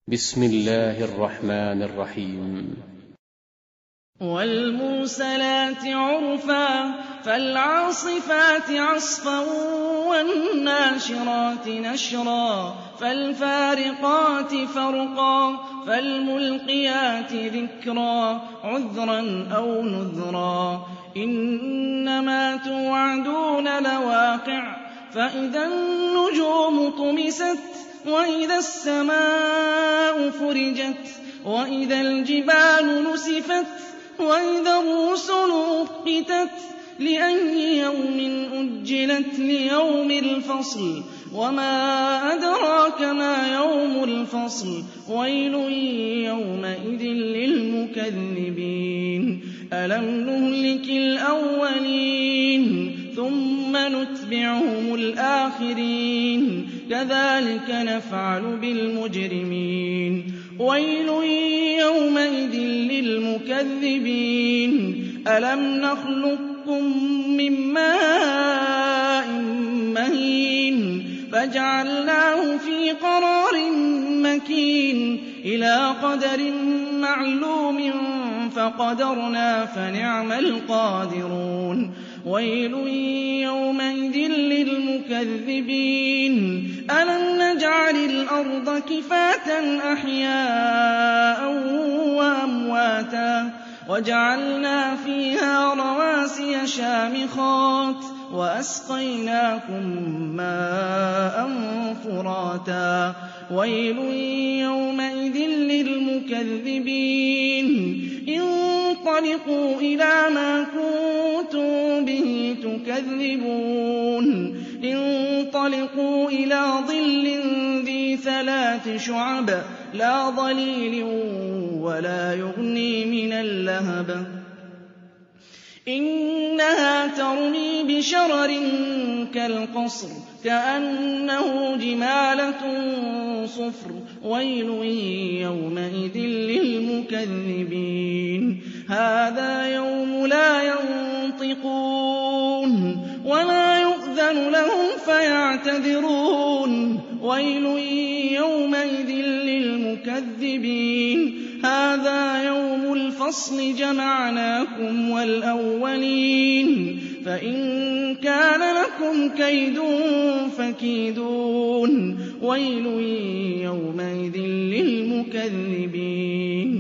بسم الله الرحمن الرحيم. والمرسلات عرفا فالعاصفات عصفا والناشرات نشرا فالفارقات فرقا فالملقيات ذكرا عذرا أو نذرا إنما توعدون لواقع فإذا النجوم طمست وإذا السماء فرجت وإذا الجبال نسفت وإذا الرسل أقتت لأي يوم أجلت ليوم الفصل وما أدراك ما يوم الفصل ويل يومئذ للمكذبين ألم نهلك الأولين ثم نتبعهم الآخرين كذلك نفعل بالمجرمين ويل يومئذ للمكذبين ألم نخلقكم من ماء مهين فجعلناه في قرار مكين إلى قدر معلوم فقدرنا فنعم القادرون ويل يومئذ للمكذبين ألم نجعل الأرض كفاة أحياء وأمواتا وجعلنا فيها رواسي شامخات وأسقيناكم ماء فراتا ويل يومئذ للمكذبين انطلقوا إلى ما كنتم به تكذبون انطلقوا إلى ظل ذي 3 شعب لا ظليل ولا يغني من اللهب إنها ترمي بشرر كالقصر كأنه جمالة صفر ويل يومئذ للمكذبين هذا يوم لا ينطقون ولا يؤذن لهم فيعتذرون ويل يومئذ للمكذبين هذا يوم الفصل جمعناكم والأولين فإن كان لكم كيد فكيدون ويل يومئذ للمكذبين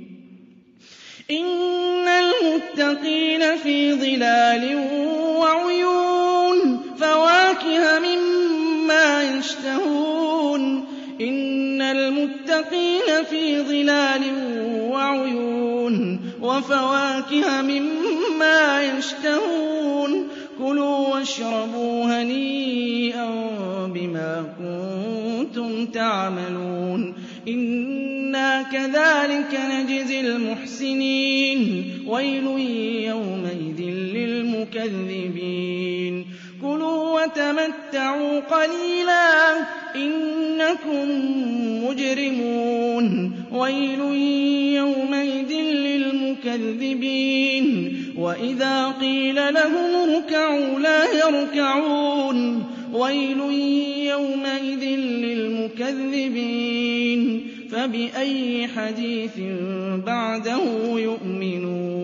إن المتقين في ظلال وعيون فواكه مما يشتهون إن المتقين في ظلال وعيون وفواكه مما يشتهون كلوا واشربوا هنيئا بما كنتم تعملون إنا كذلك نجزي المحسنين ويل يومئذ للمكذبين كلوا وتمتعوا قليلا إنكم مجرمون ويل يومئذ للمكذبين وإذا قيل لهم اركعوا لا يركعون ويل يومئذ للمكذبين فبأي حديث بعده يؤمنون